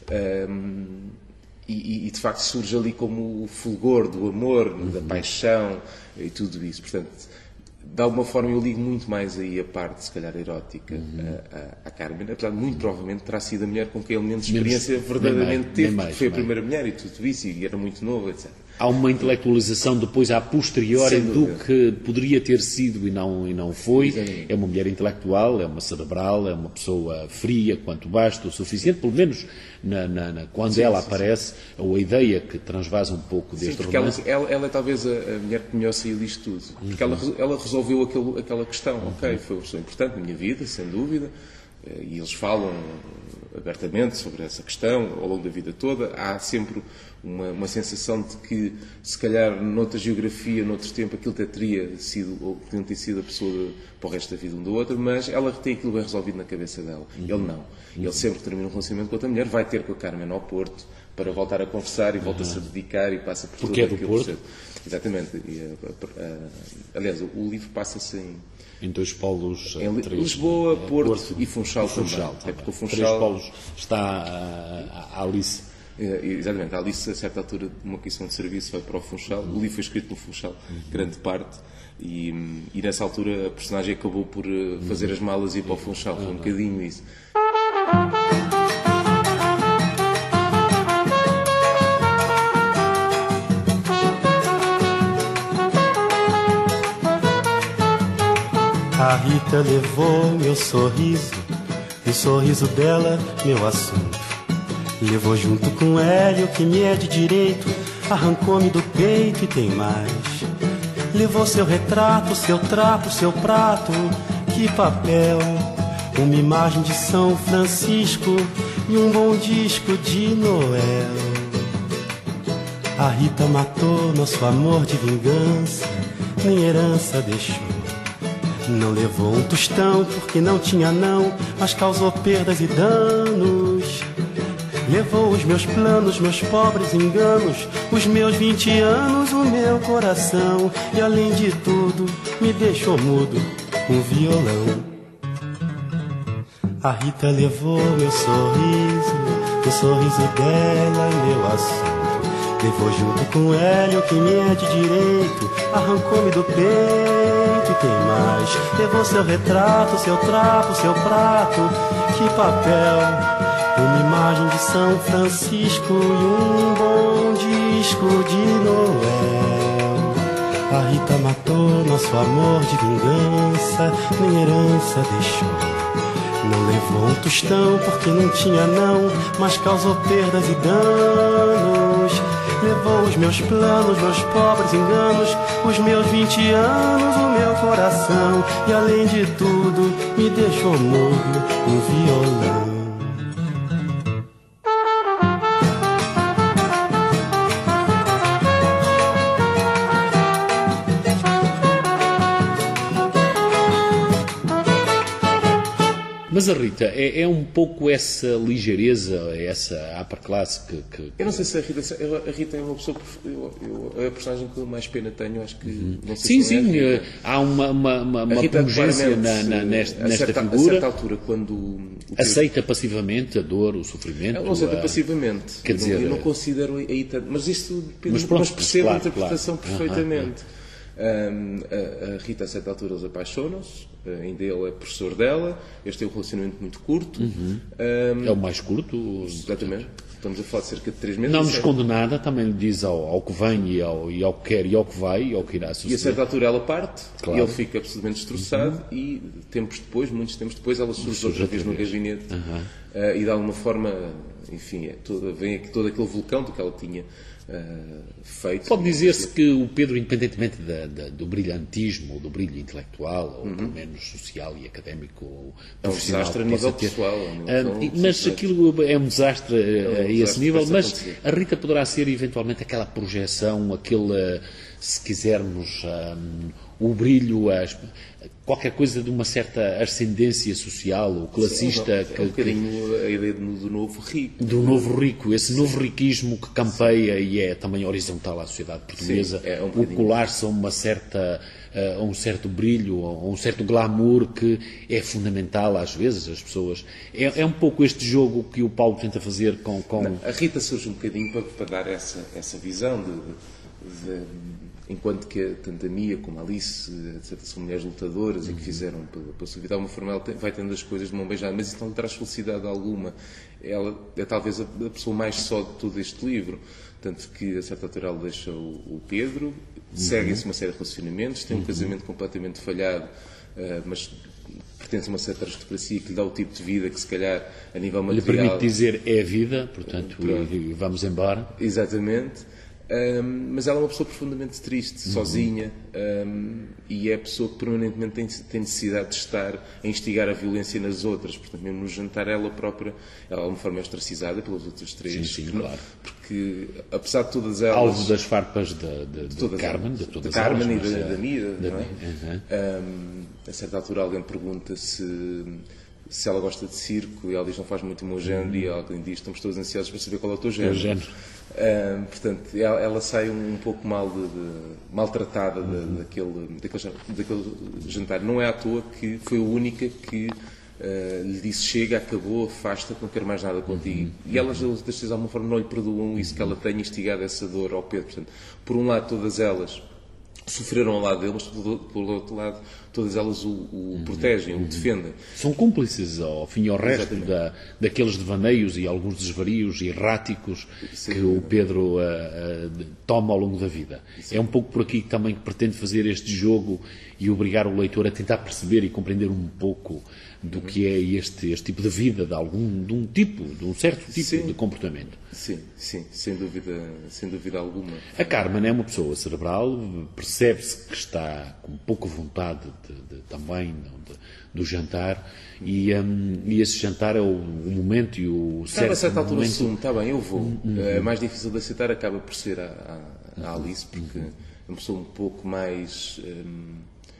Um, e, e de facto surge ali como o fulgor do amor, da paixão e tudo isso. Portanto, de alguma forma eu ligo muito mais aí a parte, se calhar, erótica a, a, a Carmen, apesar de muito provavelmente terá sido a mulher com quem ele menos experiência Menos- verdadeiramente nem mais, teve, nem porque foi a mais. primeira mulher e tudo isso, e era muito novo, etcétera. Há uma intelectualização depois a posteriori Sem do dúvida. que poderia ter sido e não, e não foi. Exatamente. É uma mulher intelectual, é uma cerebral, é uma pessoa fria, quanto basta o suficiente, pelo menos na, na, na, quando Sim, ela sim, aparece, ou a ideia que transvasa um pouco Sim, deste porque ela, romance. ela, ela é talvez a, a mulher que melhor saiu disto tudo. Porque ela, ela resolveu aquele, aquela questão. Ok, foi uma pessoa importante na minha vida, sem dúvida, e eles falam abertamente sobre essa questão ao longo da vida toda. Há sempre uma, uma sensação de que, se calhar, noutra geografia, noutro tempo, aquilo até teria sido, ou podiam ter sido a pessoa de, para o resto da vida um do outro, mas ela tem aquilo bem resolvido na cabeça dela. Ele não. Ele sempre que termina um relacionamento com outra mulher, vai ter com a Carmen ao Porto para voltar a conversar e volta-se a dedicar e passa por Porque é todo do aquele Porto? processo. Exatamente. E, a- a- a- aliás, o, o livro passa-se em, Em dois polos. em Li- três, Lisboa, eh, Porto, e Funchal, Funchal também. também. É porque o Três Funchal... polos está a, a Alice. É, exatamente, a Alice, a certa altura, de uma questão de serviço, vai para o Funchal. O livro foi escrito no Funchal, grande parte, e, e nessa altura a personagem acabou por eh, fazer as malas e ir para o Funchal. Foi um bocadinho isso. A Rita levou meu sorriso, o sorriso dela, meu assunto. Levou junto com Hélio, que me é de direito, arrancou-me do peito e tem mais. Levou seu retrato, seu trapo, seu prato, que papel. Uma imagem de São Francisco e um bom disco de Noel. A Rita matou nosso amor de vingança, nem herança deixou. Não levou um tostão porque não tinha não, mas causou perdas e danos. Levou os meus planos, meus pobres enganos, os meus vinte anos, o meu coração. E além de tudo, me deixou mudo, um violão. A Rita levou meu sorriso, o sorriso dela, meu assunto. Levou junto com Hélio, que me é de direito, arrancou-me do peito e tem mais. Levou seu retrato, seu trapo, seu prato, que papel. Uma imagem de São Francisco e um bom disco de Noel. A Rita matou nosso amor de vingança, nem herança deixou. Não levou um tostão porque não tinha não, mas causou perdas e danos. Levou os meus planos, meus pobres enganos, os meus vinte anos, o meu coração. E além de tudo, me deixou mudo, um violão. Mas a Rita é, é um pouco essa ligeireza, essa upper class que, que... Eu não sei se a Rita, a Rita é uma pessoa. Eu, eu, é a personagem que eu mais pena tenho, acho que. Não Sim, sei se sim, é a eh, Rita. há uma, uma, uma, A uma Rita, pungência na, claramente, na, nesta, a nesta certa, figura. A certa altura, quando. O Aceita passivamente a dor, o sofrimento. Ela não aceita a- passivamente. Quer Eu não- dizer, eu não considero aí tanto. Mas isto depende, Mas mas, pronto, percebo claro, a interpretação claro. perfeitamente. Hum, a, a Rita, a certa altura, eles apaixonam-se. Ainda ele é professor dela. Este tem um relacionamento muito curto. Hum, É o mais curto. exatamente. Estamos a falar de cerca de três meses. Não me Isso é- esconde nada, também lhe diz ao, ao que vem e ao, e ao que quer e ao que vai e ao que irá E a suceder. certa altura ela parte, Claro. e ele fica absolutamente destroçado, e tempos depois, muitos tempos depois, ela surge Surge outra outra vez no vez. gabinete, eh, e de alguma forma, enfim, é toda, vem aqui todo aquele vulcão do que ela tinha eh, feito. Pode dizer-se que o Pedro, independentemente da, da, do brilhantismo, ou do brilho intelectual, ou pelo menos social e académico, ou Uhum. É um profissional desastre a que possa nível ter, pessoal. a nível ah, tão- mas sim, aquilo é um desastre ah, a esse desastre nível, que mas possa acontecer. a Rita poderá ser eventualmente aquela projeção, aquele, se quisermos, ah, o brilho, as- qualquer coisa de uma certa ascendência social ou classista, é que- um que, bocadinho a ideia do, do novo rico. do novo rico, esse novo riquismo que campeia e é também horizontal à sociedade portuguesa, Sim, é um o bocadinho. colar-se a uma certa, a um certo brilho, a um certo glamour que é fundamental às vezes, as pessoas. É, é um pouco este jogo que o Paulo tenta fazer com... com... A Rita surge um bocadinho para, para dar essa, essa visão de, de- enquanto que tanto a Mia como a Alice, etcétera, são mulheres lutadoras e que fizeram pela, pela sua vida, de alguma forma ela tem, vai tendo as coisas de mão beijada, mas isso não lhe traz felicidade alguma. Ela é talvez a, a pessoa mais só de todo este livro, tanto que a certa altura ela deixa o, o Pedro, uhum. seguem-se uma série de relacionamentos, tem um uhum. casamento completamente falhado, uh, mas pertence a uma certa aristocracia que lhe dá o tipo de vida que se calhar a nível material... Lhe permite dizer é a vida, portanto, e, e vamos embora. Exatamente. Um, mas ela é uma pessoa profundamente triste, uhum. sozinha, um, e é a pessoa que permanentemente tem, tem necessidade de estar a instigar a violência nas outras. Portanto, mesmo no jantar, ela própria, ela de alguma forma é ostracizada pelas outras três. Sim, sim, porque, claro. Porque, apesar de todas elas... Alvo das farpas de, de, de, de Carmen, de todas de Carmen elas, e da, é, da Mia, da, não é? Uhum. Um, a certa altura alguém pergunta se... se ela gosta de circo, e ela diz não faz muito o meu género, uhum. e alguém diz estamos todos ansiosos para saber qual é o teu género. género. Uh, portanto, ela, ela sai um, um pouco mal de, de, maltratada uhum. de, daquele, daquele, daquele jantar. Não é à toa que foi a única que uh, lhe disse chega, acabou, afasta-te, não quero mais nada contigo. Uhum. E elas, de alguma forma, não lhe perdoam isso, que ela tenha instigado essa dor ao Pedro. Portanto, por um lado, todas elas sofreram ao lado dele, mas pelo outro lado todas elas o, o uhum, protegem, uhum. o defendem. São cúmplices ao fim e ao resto da, daqueles devaneios e alguns desvarios erráticos Sim. que o Pedro uh, uh, toma ao longo da vida. Sim. É um pouco por aqui também que pretende fazer este jogo e obrigar o leitor a tentar perceber e compreender um pouco do uhum. que é este, este tipo de vida, de algum de um tipo, de um certo tipo sim. de comportamento. Sim, sim, sem dúvida, sem dúvida alguma. A Carmen é uma pessoa cerebral, percebe-se que está com pouca vontade de, de, também de, do jantar e, um, e esse jantar é o, o momento e o certo a certa altura momento... assume, está bem, eu vou. Uhum. É mais difícil de aceitar, acaba por ser a, a, a Alice, porque uhum. é uma pessoa um pouco mais... Hum,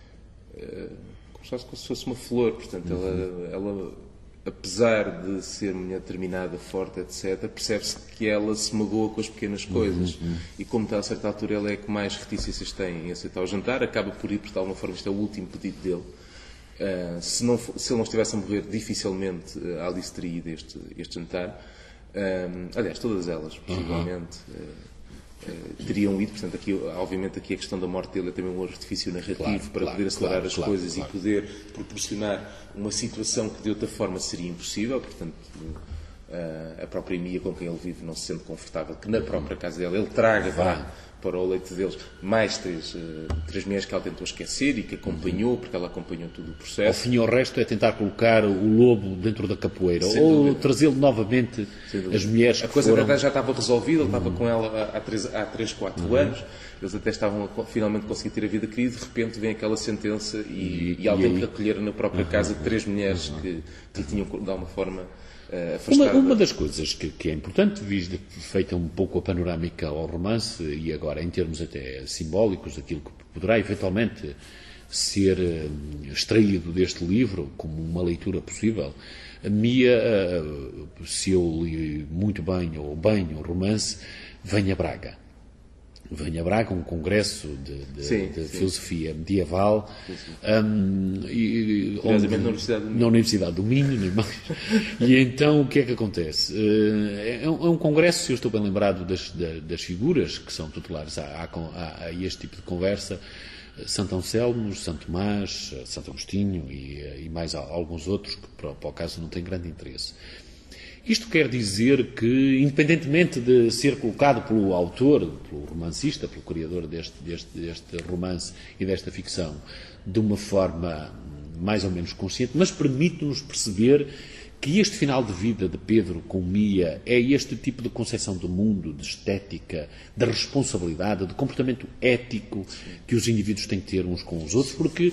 hum, como se fosse uma flor, portanto, uhum. ela, ela, apesar de ser mulher determinada, forte, etcétera, percebe-se que ela se magoa com as pequenas coisas uhum. e como está a certa altura ela é que mais reticências tem em aceitar o jantar, acaba por ir, porque de alguma forma isto é o último pedido dele. Uh, se, não, se ele não estivesse a morrer, dificilmente a Alice teria ido este, este jantar. Um, aliás, todas elas, possivelmente... Uhum. Uh, Uh, teriam ido, portanto, aqui, obviamente aqui a questão da morte dele é também um artifício narrativo claro, para claro, poder acelerar claro, as claro, coisas claro. e poder proporcionar uma situação que de outra forma seria impossível, portanto, uh, a própria Mia com quem ele vive não se sente confortável que na própria casa dele ele traga para, para o leito deles mais três, uh, três mulheres que ela tentou esquecer e que acompanhou, porque ela acompanhou todo o processo. Ao fim e ao resto é tentar colocar o lobo dentro da capoeira Sem ou dúvida. trazê-lo novamente as mulheres que A coisa foram... já estava resolvida, ele estava com ela há três, quatro uhum. anos, eles até estavam a finalmente conseguir ter a vida querida, de repente vem aquela sentença e, e, e alguém que acolher na própria uhum. casa três mulheres uhum. que, que lhe tinham de alguma forma uh, uma, uma das coisas que, que é importante, visto, feita um pouco a panorâmica ao romance e agora em termos até simbólicos daquilo que poderá eventualmente ser uh, extraído deste livro como uma leitura possível, a Mia, uh, se eu li muito bem ou bem o romance, vem a Braga. Vem a Braga, um congresso de, de, sim, de sim. filosofia medieval, sim, sim. Um, e, onde, na, Universidade na Universidade do Minho, nem mais. E então o que é que acontece? É um, é um congresso, se eu estou bem lembrado das, das figuras que são tutelares a, a, a este tipo de conversa, Santo Anselmo, Santo Tomás, Santo Agostinho e, e mais alguns outros que para, para o caso não têm grande interesse. Isto quer dizer que, independentemente de ser colocado pelo autor, pelo romancista, pelo criador deste, deste, deste romance e desta ficção, de uma forma mais ou menos consciente, mas permite-nos perceber que este final de vida de Pedro com Mia é este tipo de concepção do mundo, de estética, de responsabilidade, de comportamento ético que os indivíduos têm que ter uns com os outros, porque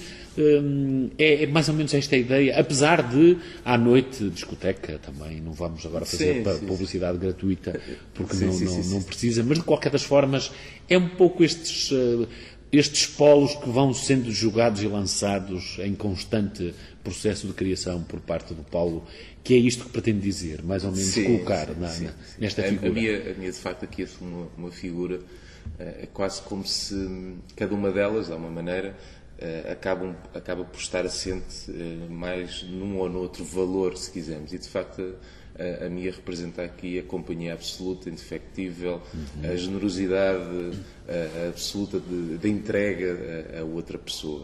hum, é, é mais ou menos esta ideia, apesar de, à noite, discoteca também, não vamos agora fazer sim, sim, publicidade sim. gratuita, porque sim, não, sim, não, sim, não precisa, mas de qualquer das formas é um pouco estes... Uh, estes polos que vão sendo jogados e lançados em constante processo de criação por parte do Paulo, que é isto que pretende dizer, mais ou menos sim, colocar sim, na, sim, na, sim. nesta figura. A minha, a minha, de facto, aqui assume uma, uma figura, é quase como se cada uma delas, de alguma maneira, acabam, acaba por estar assente mais num ou noutro valor, se quisermos. E, de facto, a, a Mia representa aqui a companhia absoluta, indefectível, uhum. a generosidade a, a absoluta da entrega a, a outra pessoa.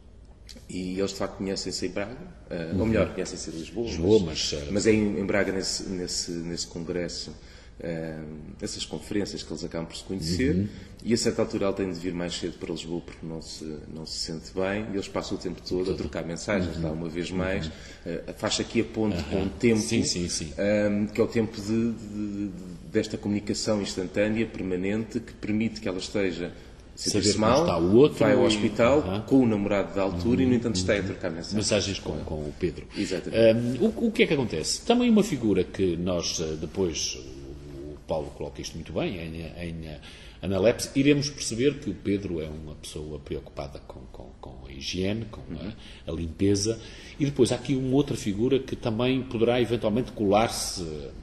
E eles de facto conhecem-se em Braga, uhum. ou melhor, conhecem-se em Lisboa, Lisboa mas, mas, mas é em, em Braga nesse, nesse, nesse congresso, uh, essas conferências que eles acabam por se conhecer, uhum. e a certa altura ele tem de vir mais cedo para Lisboa porque não se, não se sente bem, e eles passam o tempo todo a trocar mensagens, uhum. lá uma vez mais, uh, faz aqui a ponte uhum. com um tempo, sim, sim, sim. Um, que é o tempo de, de, de, desta comunicação instantânea, permanente, que permite que ela esteja sentir-se mal, vai ao hospital e... uhum. com o namorado da altura uhum. e, no entanto, está a trocar mensagens. Mensagens com, com o Pedro. Exatamente. Um, o, o que é que acontece? Também uma figura que nós, depois, o Paulo coloca isto muito bem, em, em analepse, iremos perceber que o Pedro é uma pessoa preocupada com, com, com a higiene, com uhum. a, a limpeza, e depois há aqui uma outra figura que também poderá eventualmente colar-se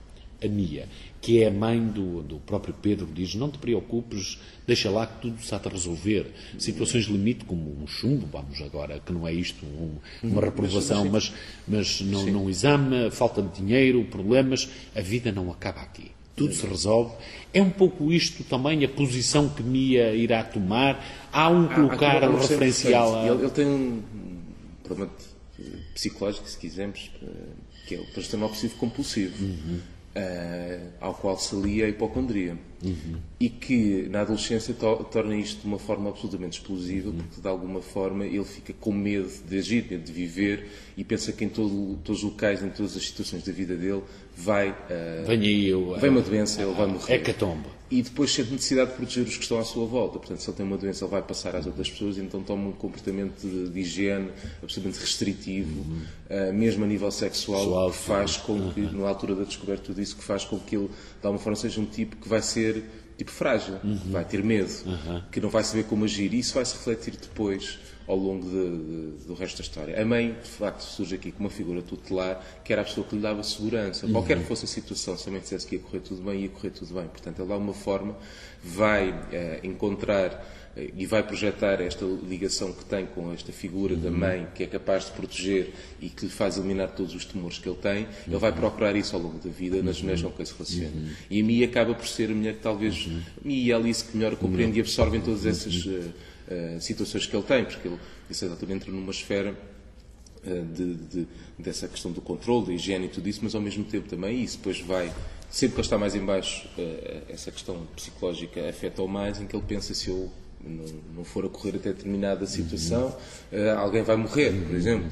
a Mia, que é a mãe do, do próprio Pedro, que diz: não te preocupes, deixa lá que tudo se há de resolver. Situações de limite, como um chumbo, vamos agora, que não é isto, um, uma reprovação, mas, mas não, não exame, falta de dinheiro, problemas, a vida não acaba aqui. Tudo se resolve. É um pouco isto também a posição que Mia irá tomar. Há um colocar há, há um referencial. A... Ele, ele tem um problema psicológico, se quisermos, que é o transtorno obsessivo compulsivo. Uhum. Uh, ao qual se alia a hipocondria uhum. e que na adolescência to- torna isto de uma forma absolutamente explosiva uhum. porque de alguma forma ele fica com medo de agir, de viver, e pensa que em todo, todos os locais, em todas as situações da vida dele vai, uh, vem, aí eu, vem uma doença, ele vai morrer. Hecatombe. E depois sente necessidade de proteger os que estão à sua volta. Portanto, se ele tem uma doença, ele vai passar às outras pessoas, e então toma um comportamento de, de higiene absolutamente restritivo, uhum. uh, mesmo a nível sexual, Suave, que faz com que, uhum. na altura da descoberta tudo isso, que faz com que ele, de alguma forma, seja um tipo que vai ser tipo frágil, uhum. que vai ter medo, uhum. que não vai saber como agir, e isso vai se refletir depois ao longo de, de, do resto da história. A mãe, de facto, surge aqui como uma figura tutelar, que era a pessoa que lhe dava segurança. Uhum. Qualquer que fosse a situação, se a mãe dissesse que ia correr tudo bem, ia correr tudo bem. Portanto, ele, de alguma forma, vai eh, encontrar eh, e vai projetar esta ligação que tem com esta figura uhum. da mãe, que é capaz de proteger e que lhe faz eliminar todos os temores que ele tem. Uhum. Ele vai procurar isso ao longo da vida, nas mulheres com quem se relaciona. Uhum. E a Mia acaba por ser a mulher que talvez, uhum. Mia e Alice, que melhor compreende e absorvem todas essas... Uh, Uh, situações que ele tem, porque ele, exatamente, entra numa esfera uh, de, de, dessa questão do controle, da higiene e tudo isso, mas ao mesmo tempo também isso depois vai, sempre que ele está mais em baixo, uh, essa questão psicológica afeta-o mais, em que ele pensa: se eu não, não for a correr até determinada situação, uh, alguém vai morrer, por exemplo.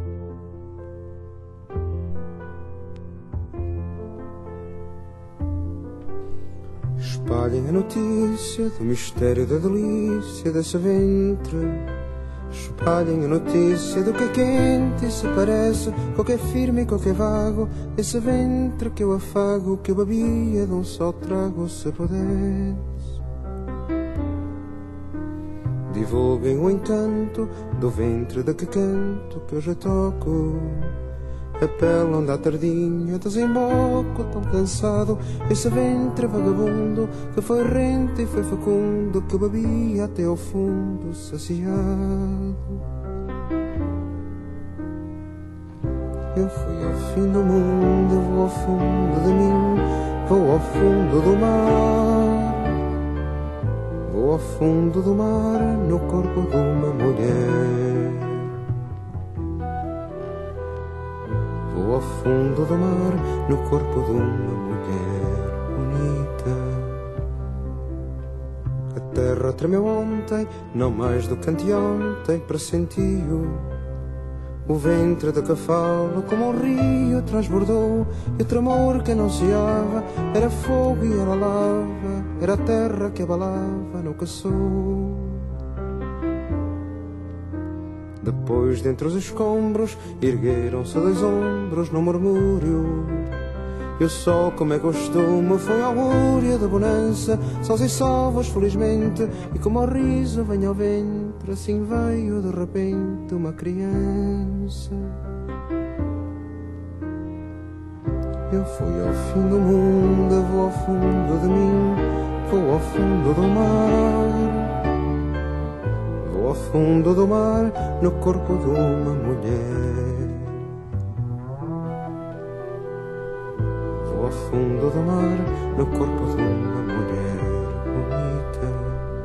Espalhem a notícia do mistério da delícia desse ventre. Espalhem a notícia do que é quente e se parece com o que é firme e com o que é vago. Esse ventre que eu afago, que eu bebia de um só trago, se pudesse. Divulguem o encanto do ventre de que canto, que eu já toco. A pele onde à tardinha desemboco, tão cansado, esse ventre vagabundo que foi rente e foi fecundo, que bebia até ao fundo, saciado. Eu fui ao fim do mundo, eu vou ao fundo de mim, vou ao fundo do mar. Vou ao fundo do mar, no corpo de uma mulher. Vou ao fundo do mar, no corpo de uma mulher bonita. A terra tremeu ontem, não mais do que anteontem, pressentiu. O ventre de que falo, como um rio, transbordou. E o tremor que anunciava era fogo e era lava, era a terra que abalava no que sou. Depois, dentre os escombros, ergueram-se dois ombros no murmúrio. E o sol, como é costume, foi augúrio da bonança, sós e salvos, felizmente. E como o riso vem ao ventre, assim veio de repente uma criança. Eu fui ao fim do mundo, eu vou ao fundo de mim, vou ao fundo do mar. Vou ao fundo do mar, no corpo de uma mulher. fundo do mar, no corpo de uma mulher bonita.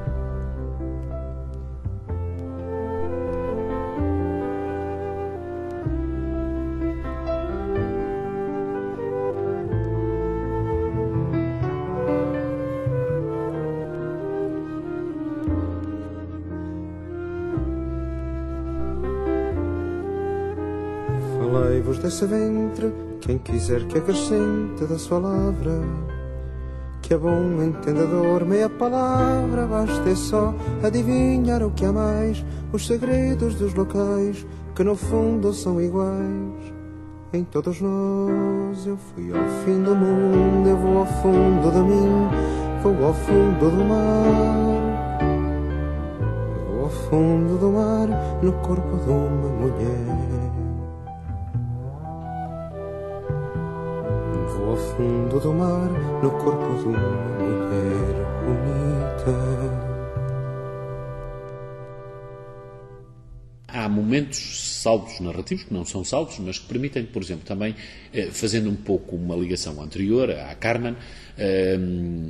Falei-vos desse ventre, quem quiser que acrescente da sua lavra, que é bom entendedor, meia palavra, basta é só adivinhar o que há mais, os segredos dos locais, que no fundo são iguais. Em todos nós eu fui ao fim do mundo, eu vou ao fundo de mim, vou ao fundo do mar, vou ao fundo do mar, no corpo de uma mulher. Vou ao fundo do mar, no corpo de uma mulher bonita. Há momentos, saltos narrativos, que não são saltos, mas que permitem, por exemplo, também, eh, fazendo um pouco uma ligação anterior à Carmen, eh,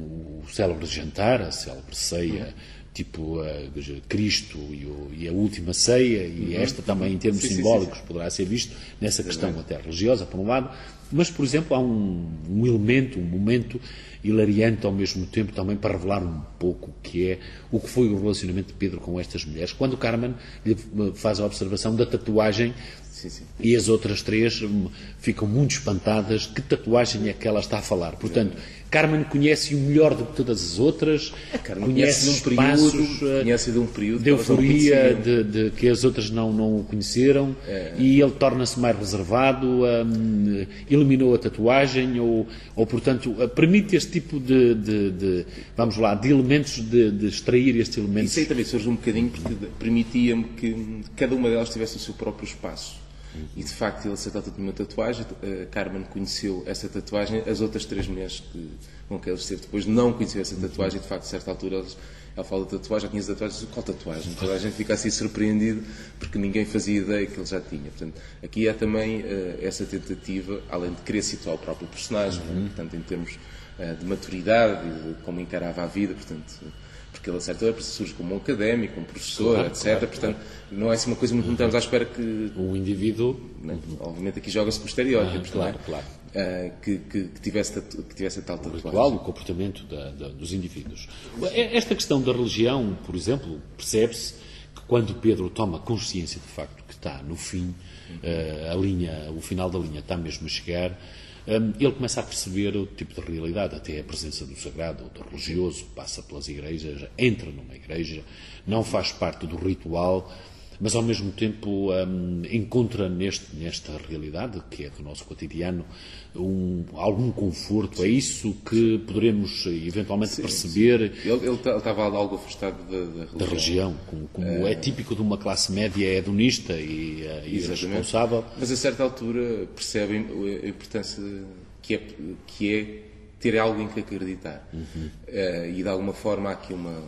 o célebre jantar, a célebre ceia, tipo uh, Cristo e, o, e a última ceia, e uhum. esta também em termos sim, simbólicos sim, sim. poderá ser visto nessa questão até religiosa, por um lado, mas, por exemplo, há um, um elemento, um momento hilariante ao mesmo tempo também para revelar um pouco o que é, o que foi o relacionamento de Pedro com estas mulheres, quando Carmen lhe faz a observação da tatuagem. Sim, sim. E as outras três ficam muito espantadas. Que tatuagem é que ela está a falar? Portanto, Carmen conhece o melhor de todas as outras, conhece de um passos, período, conhece de um período de euforia de, de, que as outras não, não o conheceram, é. E ele torna-se mais reservado, um, eliminou a tatuagem, ou, ou portanto, permite este tipo de, de, de vamos lá, de elementos, de, de extrair estes elementos. Isso aí também surge um bocadinho porque permitia-me que cada uma delas tivesse o seu próprio espaço. E de facto ele se trata de uma tatuagem. A Carmen conheceu essa tatuagem, as outras três mulheres que, com quem ele esteve depois não conheciam essa tatuagem. De facto, a certa altura eles, ela fala de tatuagem, já tinha tatuagens, qual tatuagem? Toda a gente fica assim surpreendido porque ninguém fazia ideia que ele já tinha. Portanto, aqui há também uh, essa tentativa, além de querer situar o próprio personagem, uhum. né? Portanto, em termos uh, de maturidade e de como encarava a vida, portanto. Porque ele, a certa hora, surge como um académico, um professor, claro, etcétera. Claro, portanto, claro. Não é assim uma coisa muito que estamos à espera que... O indivíduo... Né, obviamente aqui joga-se com o estereótipo, ah, claro, claro. Uh, que, que, que, tivesse, que tivesse a tal tatuagem. O ritual, o comportamento da, da, dos indivíduos. Esta questão da religião, por exemplo, percebe-se que quando Pedro toma consciência, de facto, que está no fim, uh, a linha, o final da linha está mesmo a chegar... ele começa a perceber o tipo de realidade, até a presença do sagrado ou do religioso, passa pelas igrejas, entra numa igreja, não faz parte do ritual, mas ao mesmo tempo um, encontra neste, nesta realidade, que é do nosso cotidiano, um, algum conforto. É isso que poderemos eventualmente sim, perceber. Sim. Ele, ele estava algo afastado da, da religião. Da religião, como, como é... é típico de uma classe média hedonista e, e irresponsável. Mas a certa altura percebem a importância que é, que é ter algo em que acreditar. Uhum. Uh, e de alguma forma há aqui uma...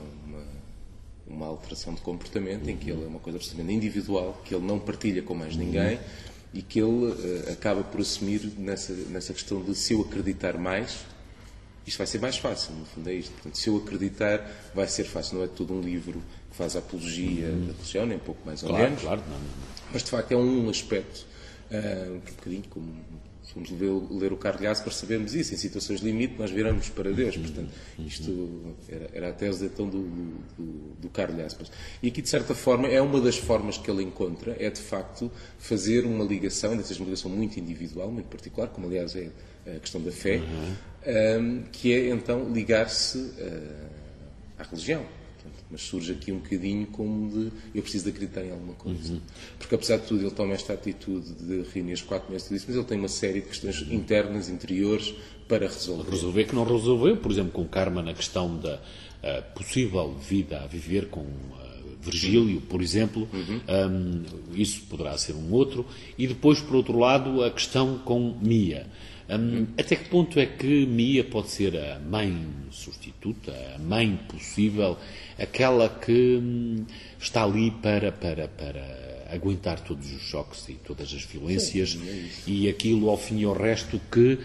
uma alteração de comportamento em que ele é uma coisa absolutamente individual, que ele não partilha com mais ninguém e que ele uh, acaba por assumir nessa, nessa questão de se eu acreditar mais, isto vai ser mais fácil, no fundo é isto. Portanto, se eu acreditar, vai ser fácil. Não é todo um livro que faz a apologia uhum. da religião, nem pouco mais ou claro, menos. Claro, não, não. Mas, de facto, é um aspecto, uh, um bocadinho como... Fomos ler, ler o Carrilhaço para sabermos isso. Em situações de limite, nós viramos para Deus. Portanto, isto era, era a tese então, do, do, do Carrilhaço. E aqui, de certa forma, é uma das formas que ele encontra, é de facto fazer uma ligação, ainda seja uma ligação muito individual, muito particular, como aliás é a questão da fé, uhum. um, que é então ligar-se uh, à religião. Mas surge aqui um bocadinho como de eu preciso de acreditar em alguma coisa. Uhum. Porque apesar de tudo ele toma esta atitude de reunir as quatro meses, mas ele tem uma série de questões internas, interiores, para resolver. Resolver que não resolveu, por exemplo, com Carmen, a questão da uh, possível vida a viver com uh, Virgílio, por exemplo, uhum. um, isso poderá ser um outro. E depois, por outro lado, a questão com Mia. Um, até que ponto é que Mia pode ser a mãe substituta, a mãe possível, aquela que hum, está ali para, para, para aguentar todos os choques e todas as violências. Sim, é e aquilo, ao fim e ao resto, que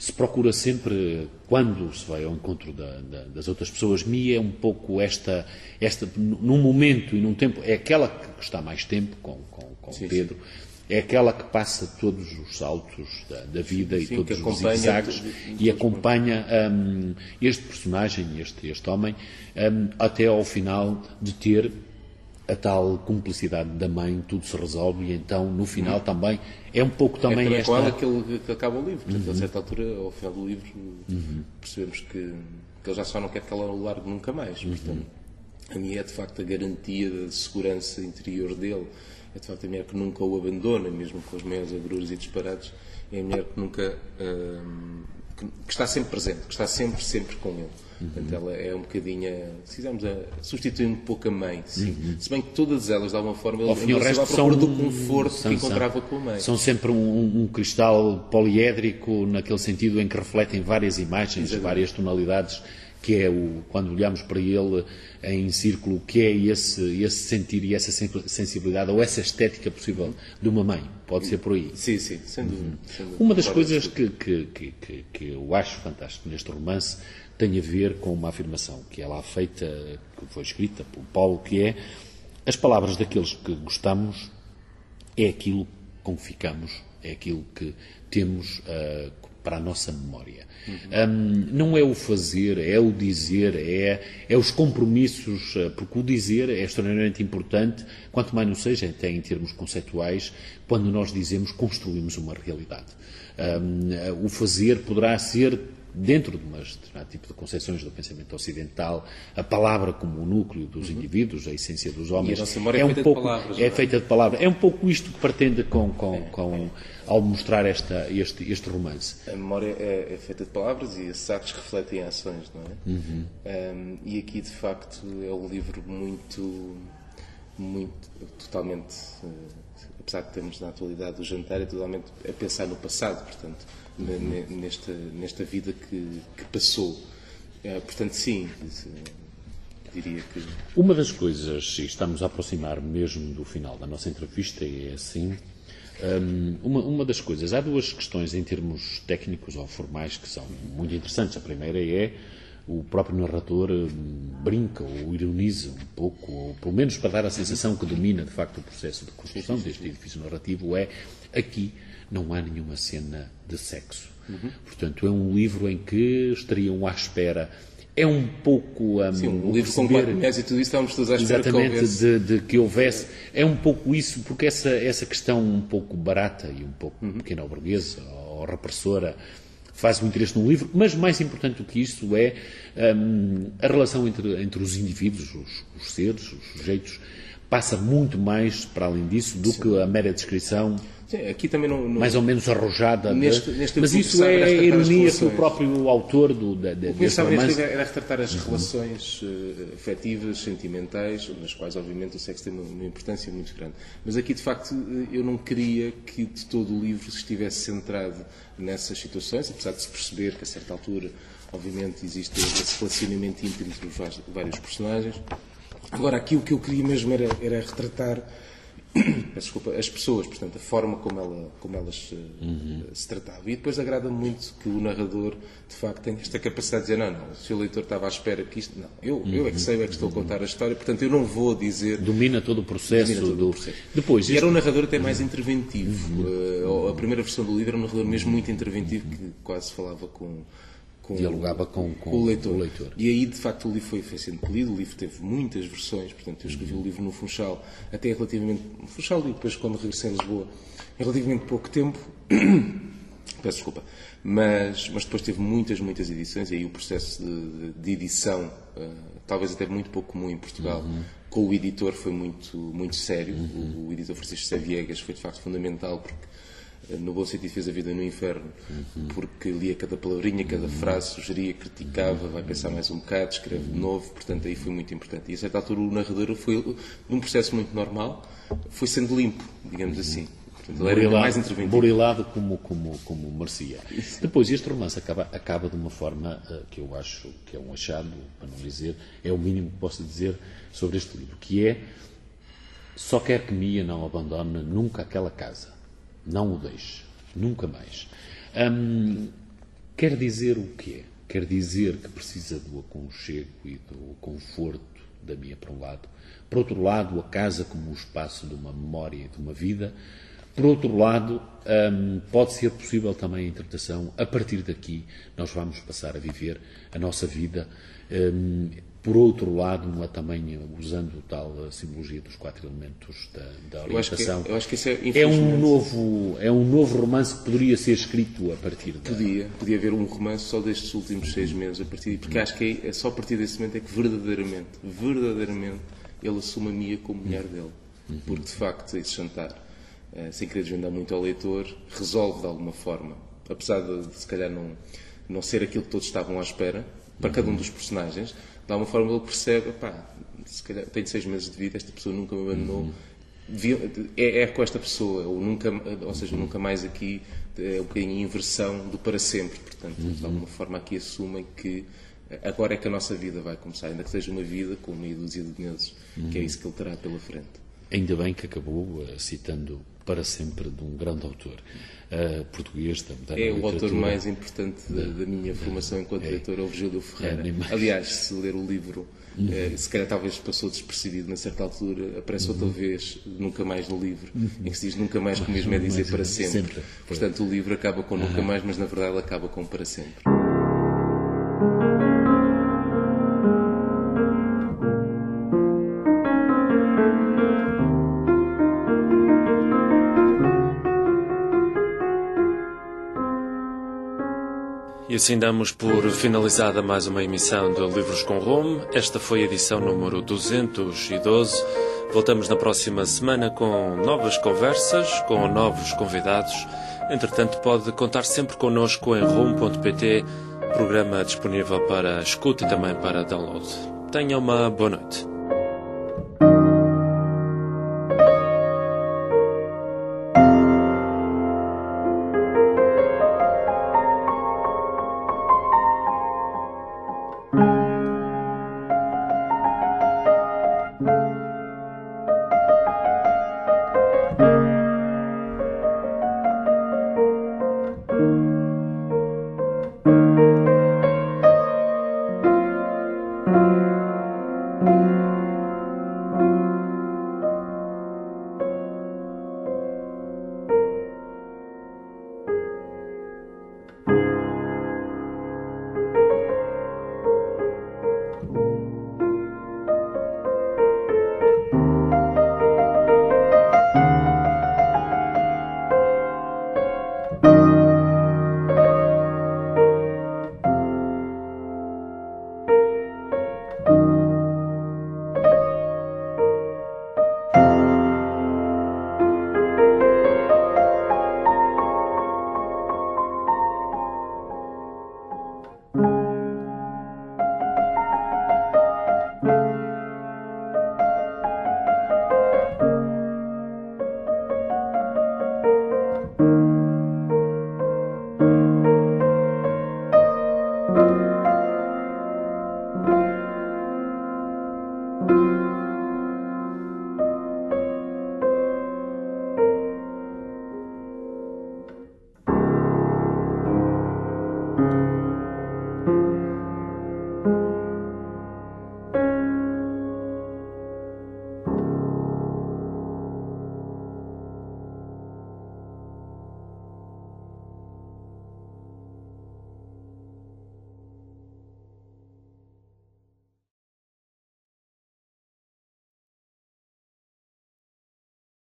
se procura sempre, quando se vai ao encontro da, da, das outras pessoas, Mia é um pouco esta, esta, num momento e num tempo, é aquela que está mais tempo com, com, com sim, Pedro, sim. É aquela que passa todos os saltos da, da vida sim, e todos os zigue-zagues e acompanha um, este personagem, este, este homem, um, até ao final de ter a tal cumplicidade da mãe, tudo se resolve e então no final uhum. também é um pouco também é esta... É aquele que acaba o livro, portanto uhum. a certa altura, ao final do livro, uhum. percebemos que, que ele já só não quer que ela o largue nunca mais, uhum. portanto a minha é de facto a garantia da segurança interior dele, é de facto a mulher que nunca o abandona, mesmo com os maiores agruras e disparados, é a mulher que nunca hum, que, que está sempre presente, que está sempre, sempre com ele. Uhum. Portanto, ela é um bocadinho, se quisermos, substituindo um pouco a mãe, sim. Uhum. Se bem que todas elas, de alguma forma, ele se vai à procura do conforto são, que encontrava são, com a mãe. São sempre um, um cristal poliédrico, naquele sentido em que refletem várias imagens, exatamente. Várias tonalidades, que é o, quando olhamos para ele em círculo, que é esse, esse sentir e essa sensibilidade, ou essa estética possível de uma mãe. Pode ser por aí. Sim, sim, sem dúvida. Uhum. Sem dúvida. Uma das coisas que, que, que, que, que eu acho fantástico neste romance tem a ver com uma afirmação que é lá feita, que foi escrita por Paulo, que é: as palavras daqueles que gostamos é aquilo com que ficamos, é aquilo que temos uh, para a nossa memória. Uhum. Um, não é o fazer, é o dizer, é, é os compromissos, uh, porque o dizer é extraordinariamente importante, quanto mais não seja, até em termos conceituais, quando nós dizemos, construímos uma realidade. Um, uh, o fazer poderá ser, dentro de um determinado tipo de concepções do pensamento ocidental, a palavra como o núcleo dos uhum. indivíduos, a essência dos homens, e a nossa memória é, é um feita pouco, de palavras. É feita de palavras. É um pouco isto que pretende com, com, com, ao mostrar esta, este, este romance. A memória é, é feita de palavras e esses atos refletem ações, não é? Uhum. Um, e aqui, de facto, é um livro muito, muito, totalmente, uh, apesar de termos na atualidade o jantar, é totalmente a pensar no passado, portanto, nesta, nesta vida que, que passou. Uh, portanto, sim, diria que... Uma das coisas, e estamos a aproximar mesmo do final da nossa entrevista, é assim, um, uma, uma das coisas, há duas questões em termos técnicos ou formais que são muito interessantes. A primeira é o próprio narrador brinca ou ironiza um pouco, ou pelo menos para dar a sensação que domina de facto o processo de construção deste edifício narrativo, é: aqui não há nenhuma cena de sexo. Uhum. Portanto, é um livro em que estariam à espera. É um pouco... Um, Sim, um livro com quatro mulheres e tudo isso, estávamos todos à espera exatamente, que houvesse. De, de que houvesse. É um pouco isso, porque essa, essa questão um pouco barata e um pouco uhum. pequena burguesa ou repressora faz muito interesse no livro, mas mais importante do que isso é um, a relação entre, entre os indivíduos, os, os seres, os sujeitos, passa muito mais para além disso do Sim. que a mera descrição. Sim, aqui também não, não... mais ou menos arrojada. Neste, neste mas isso é a ironia que o próprio autor do, de, de, o que deste romance... era retratar as relações uh, afetivas, sentimentais, nas quais, obviamente, o sexo tem uma, uma importância muito grande. Mas aqui, de facto, eu não queria que de todo o livro se estivesse centrado nessas situações, apesar de se perceber que, a certa altura, obviamente, existe esse relacionamento íntimo entre os vários personagens. Agora, aqui o que eu queria mesmo era, era retratar desculpa, as pessoas, portanto, a forma como, ela, como elas uh, uhum. se tratavam. E depois agrada-me muito que o narrador, de facto, tenha esta capacidade de dizer: não, não, se o leitor estava à espera que isto... Não, eu, uhum. eu é que sei, eu é que estou a contar a história, portanto, eu não vou dizer... Domina todo o processo. Todo do... o processo. Depois, e isto... era um narrador até mais interventivo. Uhum. Uh, a primeira versão do livro era um narrador mesmo muito interventivo, que quase falava com... Com, dialogava com, com, com o, leitor. o leitor. E aí, de facto, o livro foi, foi sendo polido, o livro teve muitas versões, portanto, eu escrevi uhum. o livro no Funchal, até relativamente... No Funchal, e depois, quando regressei a Lisboa, em relativamente pouco tempo, peço desculpa, mas, mas depois teve muitas, muitas edições, e aí o processo de, de edição, uh, talvez até muito pouco comum em Portugal, uhum. com o editor foi muito, muito sério. Uhum. O, o editor Francisco José Viegas foi, de facto, fundamental, porque no bom sentido fez a vida no inferno, uhum. porque lia cada palavrinha, cada frase, sugeria, criticava, vai pensar mais um bocado, escreve de novo, portanto aí foi muito importante. E a certa altura o narrador foi, num processo muito normal, foi sendo limpo, digamos uhum. assim. Portanto, ele era mais interventivo. Burilado como, como, como merecia. Depois este romance acaba, acaba de uma forma uh, que eu acho que é um achado, para não dizer, é o mínimo que posso dizer sobre este livro, que é: só quer que Mia não abandone nunca aquela casa. Não o deixe, nunca mais. Hum, quer dizer o quê? Quer dizer que precisa do aconchego e do conforto da minha, por um lado. Por outro lado, a casa como um espaço de uma memória e de uma vida. Por outro lado, hum, pode ser possível também a interpretação, a partir daqui nós vamos passar a viver a nossa vida. Hum, por outro lado, uma, também usando tal a simbologia dos quatro elementos da, da orientação, eu acho que, eu acho que isso é, é, um novo, é um novo romance que poderia ser escrito a partir da... Podia, podia haver um romance só destes últimos seis meses, a partir, porque acho que é, é só a partir desse momento é que verdadeiramente, verdadeiramente, ele assume a Mia como mulher dele. Porque, de facto, esse jantar, uh, sem querer desvendar muito ao leitor, resolve de alguma forma, apesar de, de se calhar não, não ser aquilo que todos estavam à espera, para cada um dos personagens, de alguma forma ele percebe, pá, se calhar tenho seis meses de vida, esta pessoa nunca me abandonou, é, é com esta pessoa, ou, nunca, ou seja, nunca mais aqui, é um bocadinho a inversão do para sempre. Portanto, de alguma forma aqui assumem que agora é que a nossa vida vai começar, ainda que seja uma vida com meia dúzia de meses, que é isso que ele terá pela frente. Ainda bem que acabou uh, citando Para Sempre, de um grande autor uh, português da moderna É o literatura. autor mais importante da, da minha formação enquanto é, leitor, é o Virgílio Ferreira. É, Aliás, se ler o livro, uhum. uh, se calhar talvez passou despercebido, na certa altura aparece outra uhum. vez, nunca mais no livro, uhum. em que se diz nunca mais, que o mesmo é dizer para sempre. sempre. Portanto, o livro acaba com nunca uhum. mais, mas na verdade acaba com para sempre. E assim damos por finalizada mais uma emissão de Livros com Rumo. Esta foi a edição número duzentos e doze. Voltamos na próxima semana com novas conversas, com novos convidados. Entretanto, pode contar sempre connosco em rumo ponto pt, programa disponível para escuta e também para download. Tenha uma boa noite. Thank you.